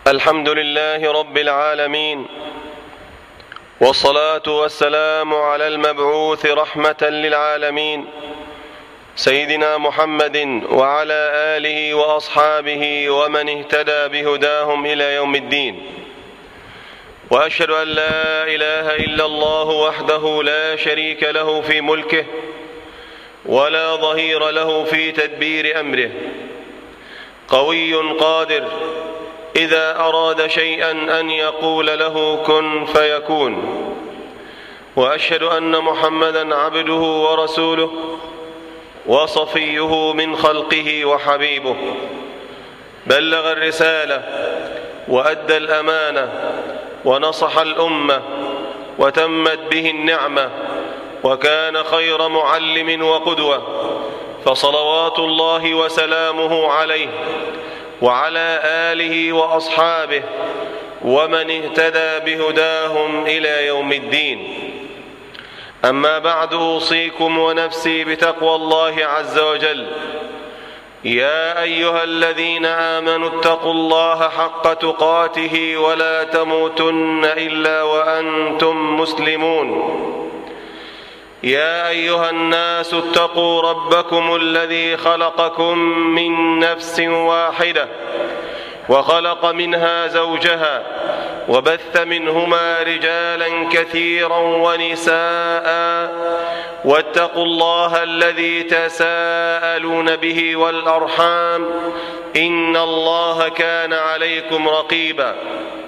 الحمد لله رب العالمين، والصلاة والسلام على المبعوث رحمة للعالمين سيدنا محمد وعلى آله وأصحابه ومن اهتدى بهداهم إلى يوم الدين. وأشهد أن لا إله إلا الله وحده لا شريك له في ملكه ولا ظهير له في تدبير أمره، قوي قادر إذا أراد شيئا أن يقول له كن فيكون. وأشهد أن محمدا عبده ورسوله وصفيه من خلقه وحبيبه، بلغ الرسالة وأدى الأمانة ونصح الأمة وتمت به النعمة، وكان خير معلم وقدوة، فصلوات الله وسلامه عليه وعلى آله وأصحابه ومن اهتدى بهداهم إلى يوم الدين. أما بعد، أوصيكم ونفسي بتقوى الله عز وجل. يا أيها الذين آمنوا اتقوا الله حق تقاته ولا تموتن إلا وأنتم مسلمون. يا أيها الناس اتقوا ربكم الذي خلقكم من نفس واحدة وخلق منها زوجها وبث منهما رجالا كثيرا ونساء، واتقوا الله الذي تساءلون به والأرحام إن الله كان عليكم رقيبا.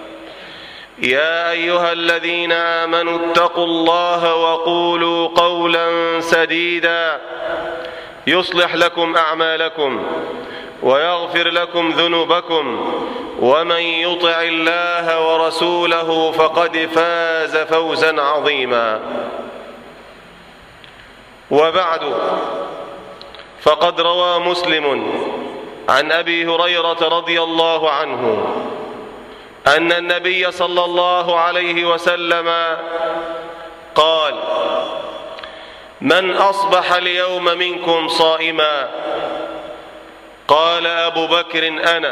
يا أيها الذين آمنوا اتقوا الله وقولوا قولا سديدا يصلح لكم أعمالكم ويغفر لكم ذنوبكم، ومن يطع الله ورسوله فقد فاز فوزا عظيما. وبعد، فقد روى مسلم عن أبي هريرة رضي الله عنه أن النبي صلى الله عليه وسلم قال: من أصبح اليوم منكم صائما؟ قال أبو بكر: أنا.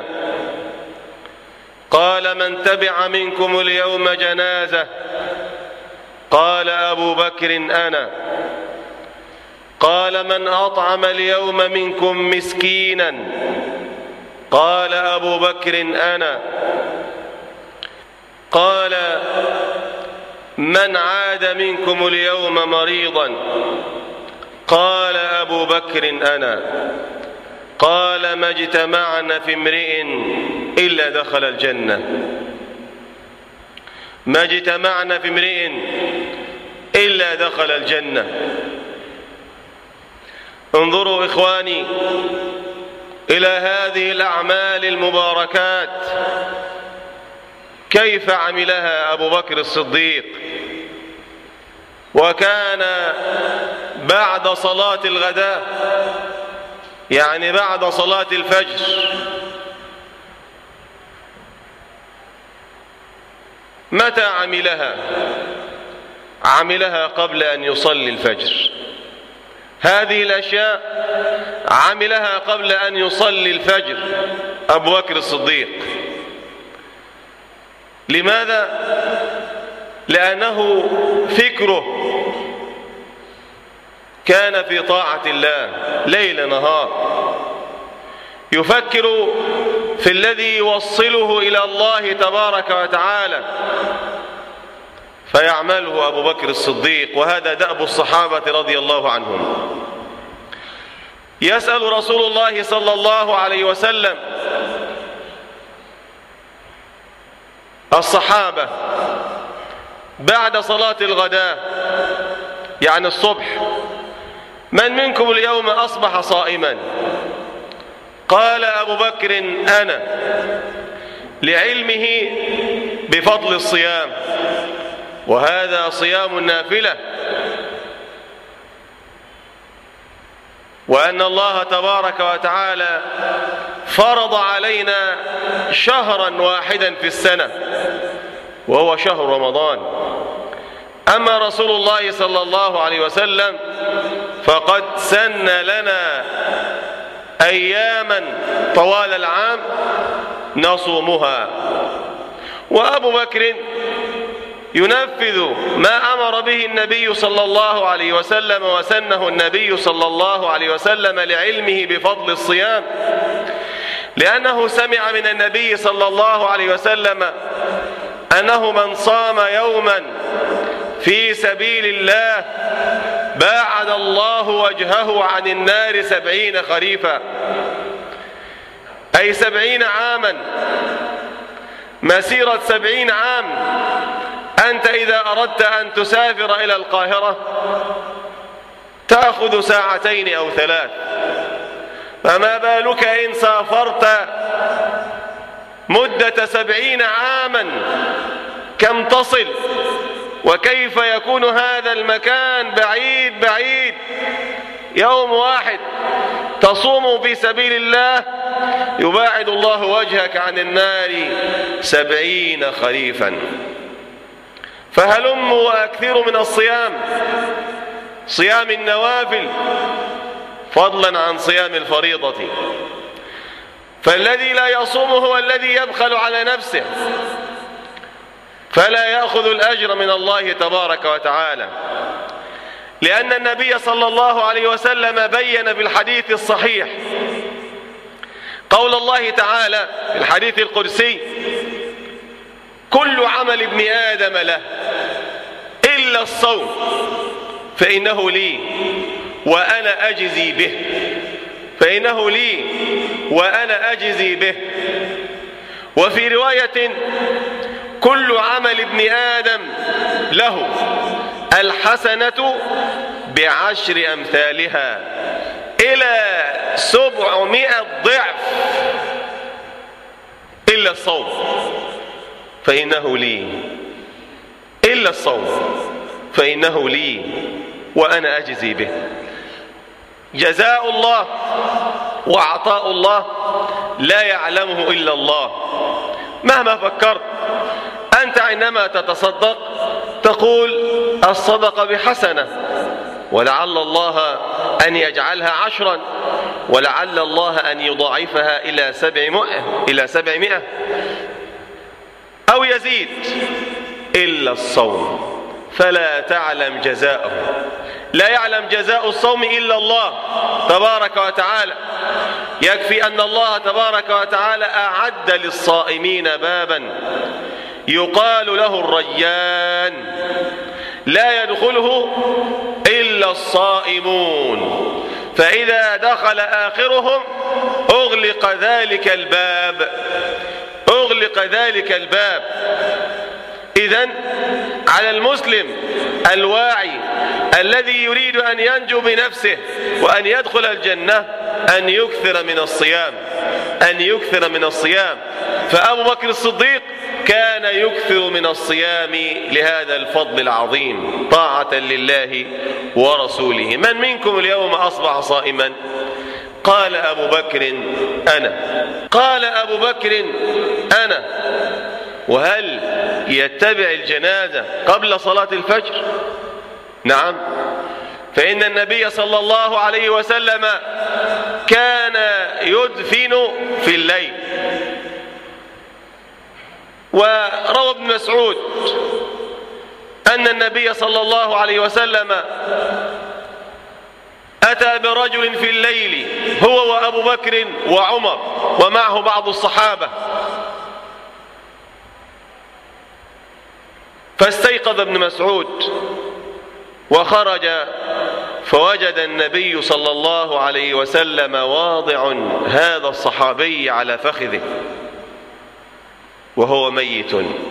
قال: من تبع منكم اليوم جنازة؟ قال أبو بكر: أنا. قال: من أطعم اليوم منكم مسكينا؟ قال أبو بكر: أنا. قال: من عاد منكم اليوم مريضا؟ قال أبو بكر: أنا. قال: ما اجتمعنا في امرئ إلا دخل الجنة. ما اجتمعنا في امرئ إلا دخل الجنة. انظروا إخواني إلى هذه الأعمال المباركات، كيف عملها أبو بكر الصديق. وكان بعد صلاة الغداء، يعني بعد صلاة الفجر. متى عملها؟ عملها قبل أن يصلي الفجر. هذه الأشياء عملها قبل أن يصلي الفجر أبو بكر الصديق. لماذا؟ لأنه فكره كان في طاعة الله ليل نهار، يفكر في الذي يوصله إلى الله تبارك وتعالى، فيعمله أبو بكر الصديق. وهذا دأب الصحابة رضي الله عنهم. يسأل رسول الله صلى الله عليه وسلم الصحابة بعد صلاة الغداء، يعني الصبح: من منكم اليوم أصبح صائما؟ قال أبو بكر: أنا، لعلمه بفضل الصيام، وهذا صيام النافلة، وأن الله تبارك وتعالى فرض علينا شهرا واحدا في السنة وهو شهر رمضان. أما رسول الله صلى الله عليه وسلم فقد سن لنا أياما طوال العام نصومها، وأبو بكر ينفذ ما أمر به النبي صلى الله عليه وسلم وسنه النبي صلى الله عليه وسلم لعلمه بفضل الصيام، لأنه سمع من النبي صلى الله عليه وسلم أنه من صام يوما في سبيل الله باعد الله وجهه عن النار 70 خريفا، أي 70 عاما، مسيرة 70 عام. أنت إذا أردت أن تسافر إلى القاهرة تأخذ 2 أو 3، فما بالك إن سافرت مدة 70 عاما؟ كم تصل؟ وكيف يكون هذا المكان بعيد بعيد؟ يوم واحد تصوم في سبيل الله يباعد الله وجهك عن النار 70 خريفا. فهلموا وأكثروا من الصيام، صيام النوافل فضلا عن صيام الفريضة. فالذي لا يصوم هو الذي يبخل على نفسه فلا يأخذ الأجر من الله تبارك وتعالى، لأن النبي صلى الله عليه وسلم بين في الحديث الصحيح قول الله تعالى في الحديث القدسي: كل عمل ابن آدم له إلا الصوم فإنه لي وأنا أجزي به، فإنه لي وأنا أجزي به. وفي رواية: كل عمل ابن آدم له الحسنة ب10 أمثالها إلى 700 ضعف إلا الصوم فإنه لي، إلا الصوم فإنه لي وأنا أجزي به. جزاء الله وعطاء الله لا يعلمه إلا الله. مهما فكرت أنت عندما تتصدق تقول الصدقة ب1، ولعل الله أن يجعلها 10، ولعل الله أن يضاعفها إلى 700 أو يزيد. إلا الصوم فلا تعلم جزاءه، لا يعلم جزاء الصوم إلا الله تبارك وتعالى. يكفي أن الله تبارك وتعالى أعد للصائمين بابا يقال له الريان لا يدخله إلا الصائمون، فإذا دخل آخرهم أغلق ذلك الباب، أغلق ذلك الباب. إذن على المسلم الواعي الذي يريد أن ينجو بنفسه وأن يدخل الجنة أن يكثر من الصيام، أن يكثر من الصيام. فأبو بكر الصديق كان يكثر من الصيام لهذا الفضل العظيم طاعة لله ورسوله. من منكم اليوم أصبح صائما؟ قال أبو بكر أنا، قال أبو بكر أنا. وهل يتبع الجنازة قبل صلاة الفجر؟ نعم، فإن النبي صلى الله عليه وسلم كان يدفن في الليل. وروى ابن مسعود أن النبي صلى الله عليه وسلم أتى برجل في الليل هو وأبو بكر وعمر ومعه بعض الصحابة، فاستيقظ ابن مسعود وخرج فوجد النبي صلى الله عليه وسلم واضع هذا الصحابي على فخذه وهو ميت،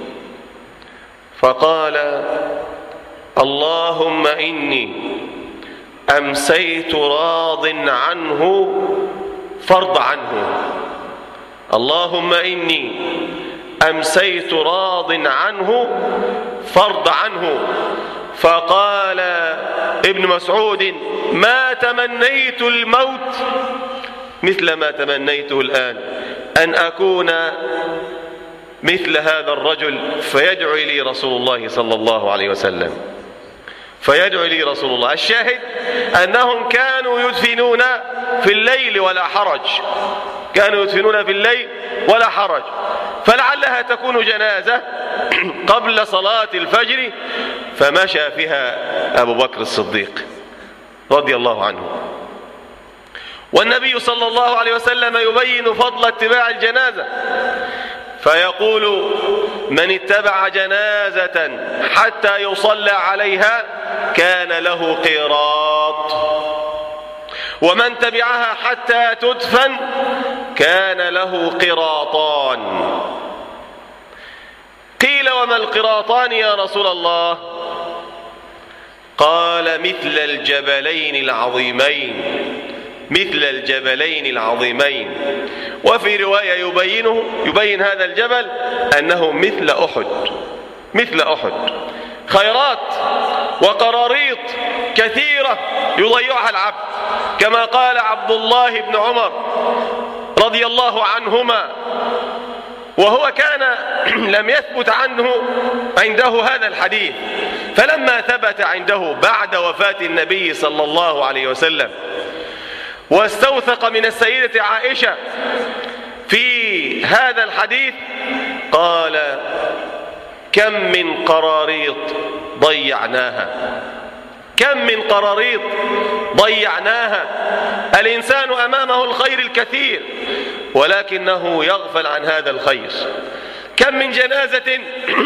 فقال: اللهم إني أمسيت راض عنه فارض عنه، اللهم إني أمسيت راض عنه فارض عنه. فقال ابن مسعود: ما تمنيت الموت مثل ما تمنيته الآن، أن أكون مثل هذا الرجل فيدعو لي رسول الله صلى الله عليه وسلم، فيدعو لي رسول الله. الشاهد أنهم كانوا يدفنون في الليل ولا حرج، كانوا يدفنون في الليل ولا حرج. فلعلها تكون جنازة قبل صلاة الفجر، فمشى فيها أبو بكر الصديق رضي الله عنه. والنبي صلى الله عليه وسلم يبين فضل اتباع الجنازة فيقول: من اتبع جنازة حتى يصلى عليها كان له قيراط، ومن تبعها حتى تدفن كان له قيراطان. قيل: وما القيراطان يا رسول الله؟ قال: مثل الجبلين العظيمين، مثل الجبلين العظيمين. وفي رواية يبين هذا الجبل أنه مثل أحد، مثل أحد. خيرات وقراريط كثيرة يضيعها العبد، كما قال عبد الله بن عمر رضي الله عنهما، وهو كان لم يثبت عنده هذا الحديث، فلما ثبت عنده بعد وفاة النبي صلى الله عليه وسلم واستوثق من السيدة عائشة في هذا الحديث قال: كم من قراريط ضيعناها، كم من قراريط ضيعناها. الإنسان أمامه الخير الكثير ولكنه يغفل عن هذا الخير. كم من جنازة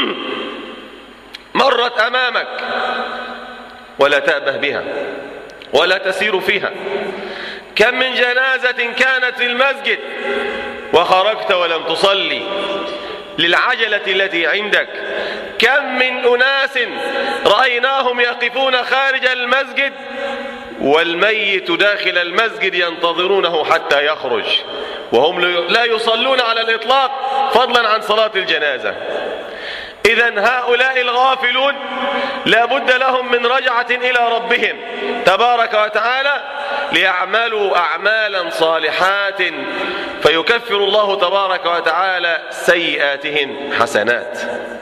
مرت أمامك ولا تأبه بها ولا تسير فيها. كم من جنازة كانت في المسجد وخرجت ولم تصلي للعجلة التي عندك. كم من أناس رأيناهم يقفون خارج المسجد والميت داخل المسجد ينتظرونه حتى يخرج وهم لا يصلون على الإطلاق فضلا عن صلاة الجنازة. إذن هؤلاء الغافلون لا بد لهم من رجعة إلى ربهم تبارك وتعالى ليعملوا أعمالا صالحات فيكفر الله تبارك وتعالى سيئاتهم حسنات.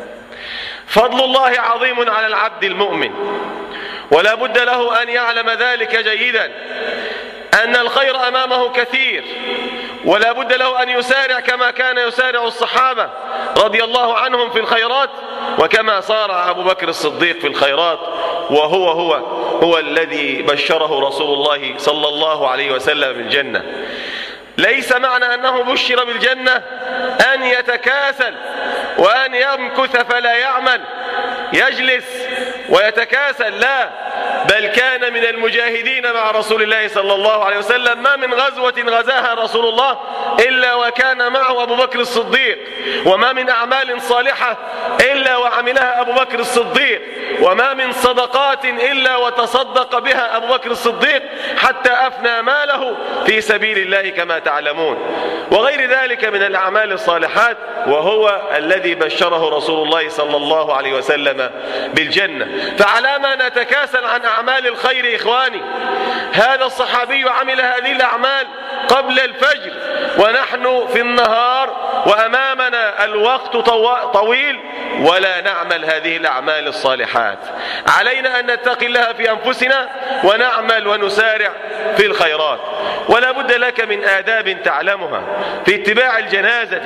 فضل الله عظيم على العبد المؤمن، ولا بد له أن يعلم ذلك جيدا، أن الخير أمامه كثير، ولا بد له أن يسارع كما كان يسارع الصحابة رضي الله عنهم في الخيرات، وكما صارع أبو بكر الصديق في الخيرات، وهو الذي بشره رسول الله صلى الله عليه وسلم بالجنة. ليس معنى أنه بشر بالجنة أن يتكاسل وأن يمكث فلا يعمل، يجلس ويتكاسل، لا، بل كان من المجاهدين مع رسول الله صلى الله عليه وسلم. ما من غزوة غزاها رسول الله إلا وكان معه أبو بكر الصديق، وما من أعمال صالحة إلا وعملها أبو بكر الصديق، وما من صدقات إلا وتصدق بها أبو بكر الصديق حتى أفنى ماله في سبيل الله كما تعلمون، وغير ذلك من الأعمال الصالحات، وهو الذي بشره رسول الله صلى الله عليه وسلم بالجنة. فعلى ما نتكاسل عن أعمال الخير إخواني؟ هذا الصحابي عمل هذه الأعمال قبل الفجر ونحن في النهار وأمامنا الوقت طويل ولا نعمل هذه الأعمال الصالحات. علينا أن نتقي الله في أنفسنا ونعمل ونسارع في الخيرات. ولا بد لك من آداب تعلمها في اتباع الجنازة،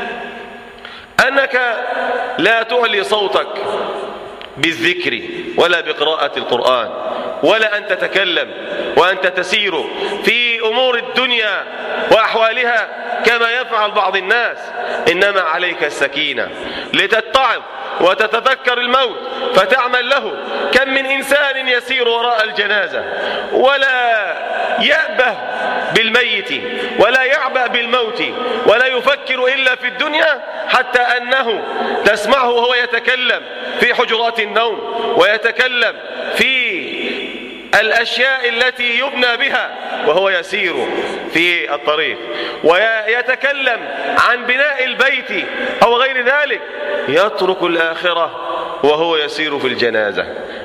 أنك لا تعلي صوتك بالذكر ولا بقراءة القرآن، ولا أن تتكلم وأنت تسير في أمور الدنيا وأحوالها كما يفعل بعض الناس. إنما عليك السكينة لتتعظ وتتذكر الموت فتعمل له. كم من إنسان يسير وراء الجنازة ولا يأبه بالميت ولا يعبأ بالموت ولا يفكر إلا في الدنيا، حتى أنه تسمعه وهو يتكلم في حجرات النوم ويتكلم في الأشياء التي يبنى بها وهو يسير في الطريق، ويتكلم عن بناء البيت أو غير ذلك، يترك الآخرة وهو يسير في الجنازة.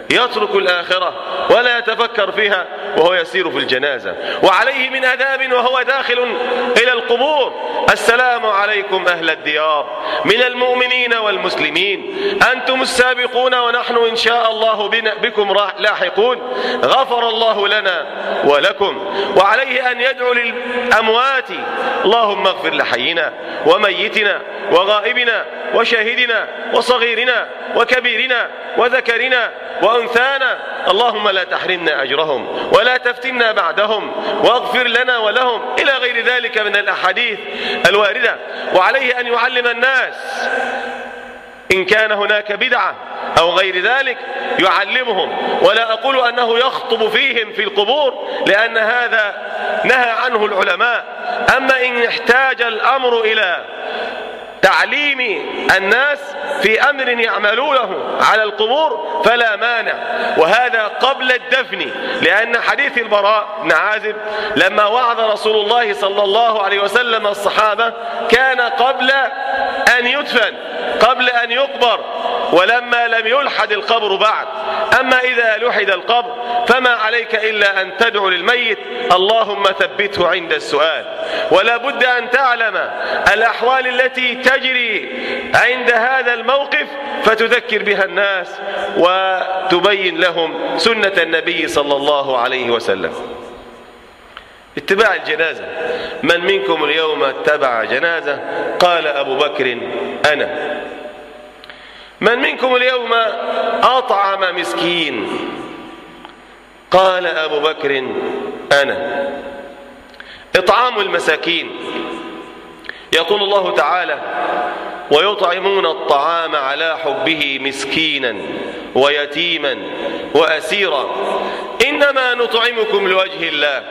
يترك الآخرة ولا يتفكر فيها وهو يسير في الجنازة. وعليه من آداب وهو داخل إلى القبور: السلام عليكم أهل الديار من المؤمنين والمسلمين، أنتم السابقون ونحن إن شاء الله بكم لاحقون، غفر الله لنا ولكم. وعليه أن يدعو للأموات: اللهم اغفر لحينا وميتنا وغائبنا وشاهدنا وصغيرنا وكبيرنا وذكرنا وأنثانا، اللهم لا تحرمنا أجرهم ولا تفتنا بعدهم واغفر لنا ولهم، إلى غير ذلك من الأحاديث الواردة. وعليه أن يعلم الناس إن كان هناك بدعة أو غير ذلك يعلمهم، ولا أقول أنه يخطب فيهم في القبور لأن هذا نهى عنه العلماء. أما إن احتاج الأمر إلى تعليم الناس في أمر يعملونه على القبور فلا مانع، وهذا قبل الدفن، لأن حديث البراء بن عازب لما وعظ رسول الله صلى الله عليه وسلم الصحابة كان قبل أن يدفن، قبل أن يقبر، ولما لم يلحد القبر بعد. أما إذا لحد القبر فما عليك إلا أن تدعو للميت: اللهم ثبته عند السؤال. ولا بد أن تعلم الأحوال التي تجري عند هذا الموقف فتذكر بها الناس وتبين لهم سنة النبي صلى الله عليه وسلم. اتباع الجنازة: من منكم اليوم اتبع جنازة؟ قال أبو بكر: أنا. من منكم اليوم أطعم مسكين؟ قال أبو بكر: أنا. إطعام المساكين: يقول الله تعالى: ويطعمون الطعام على حبه مسكينا ويتيما وأسيرا إنما نطعمكم لوجه الله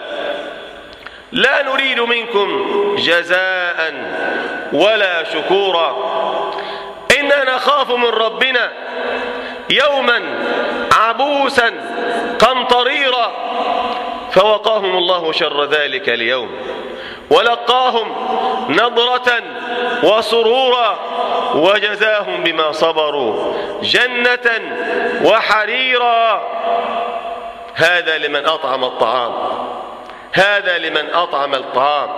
لا نريد منكم جزاء ولا شكورا إنا نخاف من ربنا يوما عبوسا قمطريرا فوقاهم الله شر ذلك اليوم ولقاهم نضرة وسرورا وجزاهم بما صبروا جنة وحريرا. هذا لمن أطعم الطعام، هذا لمن أطعم الطعام.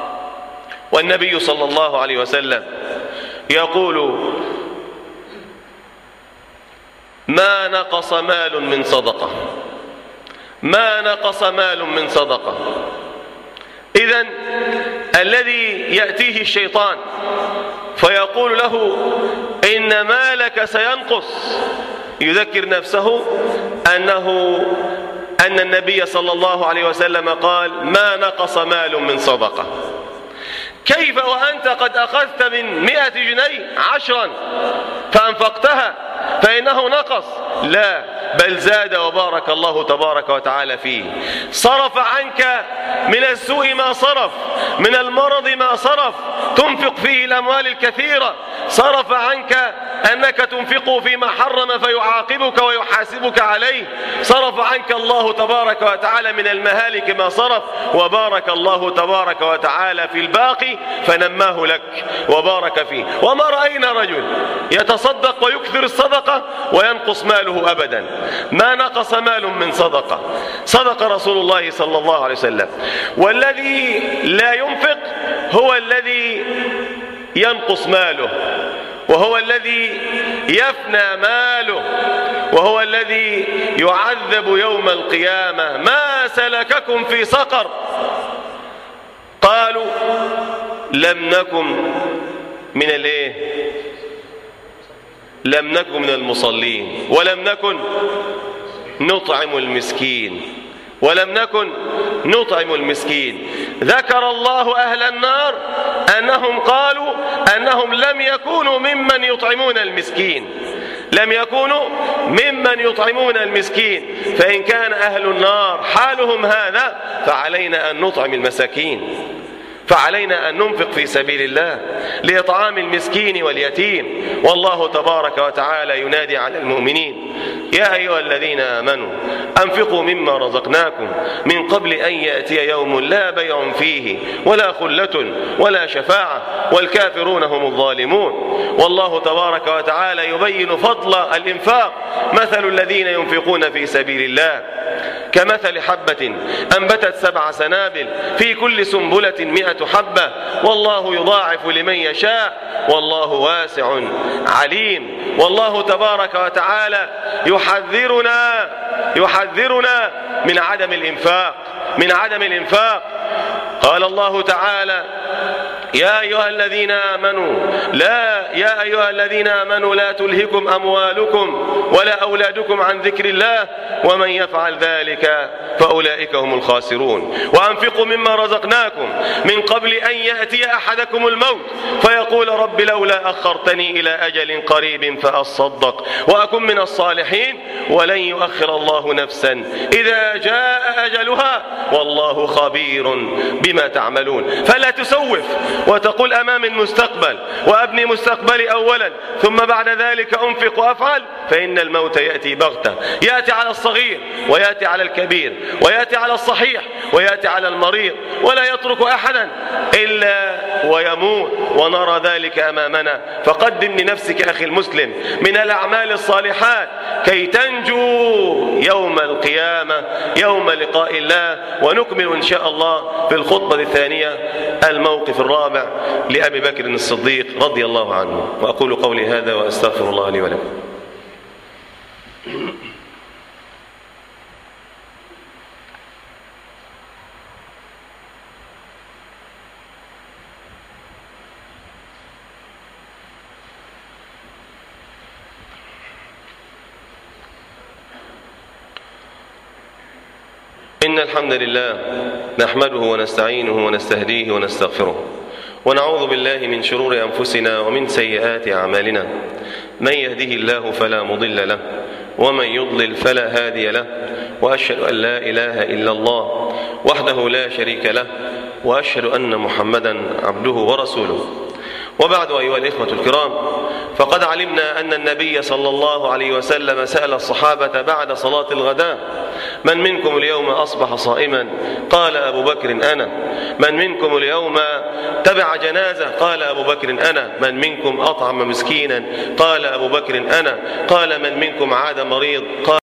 والنبي صلى الله عليه وسلم يقول: ما نقص مال من صدقة، ما نقص مال من صدقة. إذن الذي يأتيه الشيطان فيقول له إن مالك سينقص يذكر نفسه أن النبي صلى الله عليه وسلم قال: ما نقص مال من صدقة. كيف وأنت قد أخذت من 100 جنيه 10 فأنفقتها فإنه نقص؟ لا، بل زاد وبارك الله تبارك وتعالى فيه. صرف عنك من السوء ما صرف، من المرض ما صرف، تنفق فيه الأموال الكثيرة. صرف عنك أنك تنفقه فيما حرم فيعاقبك ويحاسبك عليه. صرف عنك الله تبارك وتعالى من المهالك ما صرف، وبارك الله تبارك وتعالى في الباقي فنماه لك وبارك فيه. وما رأينا رجل يتصدق ويكثر الصدقة وينقص ماله أبدا. ما نقص مال من صدقة. صدق رسول الله صلى الله عليه وسلم. والذي لا ينفق هو الذي ينقص ماله، وهو الذي يفنى ماله، وهو الذي يعذب يوم القيامة. ما سلككم في سقر؟ قالوا لم نكن من لم نكن من المصلين ولم نكن نطعم المسكين ولم نكن نطعم المسكين. ذكر الله أهل النار أنهم قالوا أنهم لم يكونوا ممن يطعمون المسكين، لم يكونوا ممن يطعمون المسكين. فإن كان أهل النار حالهم هذا فعلينا أن نطعم المساكين، فعلينا أن ننفق في سبيل الله لإطعام المسكين واليتيم. والله تبارك وتعالى ينادي على المؤمنين: يا أيها الذين آمنوا أنفقوا مما رزقناكم من قبل أن يأتي يوم لا بيع فيه ولا خلة ولا شفاعة والكافرون هم الظالمون. والله تبارك وتعالى يبين فضل الإنفاق: مثل الذين ينفقون في سبيل الله كمثل حبة أنبتت 7 سنابل في كل سنبلة 100 حبة والله يضاعف لمن يشاء والله واسع عليم. والله تبارك وتعالى يحذرنا من عدم الإنفاق. قال الله تعالى: يا أيها الذين آمنوا لا تلهكم أموالكم ولا أولادكم عن ذكر الله ومن يفعل ذلك فأولئك هم الخاسرون. وأنفقوا مما رزقناكم من قبل أن يأتي أحدكم الموت فيقول: رب لولا أخرتني إلى أجل قريب فأصدق وأكن من الصالحين ولن يؤخر الله نفسا إذا جاء أجلها والله خبير بما تعملون. فلا تسوف وتقول أمام المستقبل وأبني مستقبلي أولا ثم بعد ذلك أنفق وأفعل، فإن الموت يأتي بغتة، يأتي على الصغير ويأتي على الكبير ويأتي على الصحيح ويأتي على المريض ولا يترك أحدا إلا ويموت، ونرى ذلك أمامنا. فقدم لنفسك أخي المسلم من الأعمال الصالحات كي تنجو يوم القيامة يوم لقاء الله. ونكمل إن شاء الله في الخطبة الثانية الموقف الرابع لأبي بكر الصديق رضي الله عنه. وأقول قولي هذا وأستغفر الله لي ولكم. إن الحمد لله نحمده ونستعينه ونستهديه ونستغفره ونعوذ بالله من شرور أنفسنا ومن سيئات أعمالنا. من يهده الله فلا مضل له ومن يضلل فلا هادي له، وأشهد أن لا إله إلا الله وحده لا شريك له، وأشهد أن محمدا عبده ورسوله. وبعد أيها الإخوة الكرام، فقد علمنا أن النبي صلى الله عليه وسلم سأل الصحابة بعد صلاة الغداء: من منكم اليوم أصبح صائما؟ قال أبو بكر: أنا. من منكم اليوم تبع جنازة؟ قال أبو بكر: أنا. من منكم أطعم مسكينا؟ قال أبو بكر: أنا. قال: من منكم عاد مريض؟ قال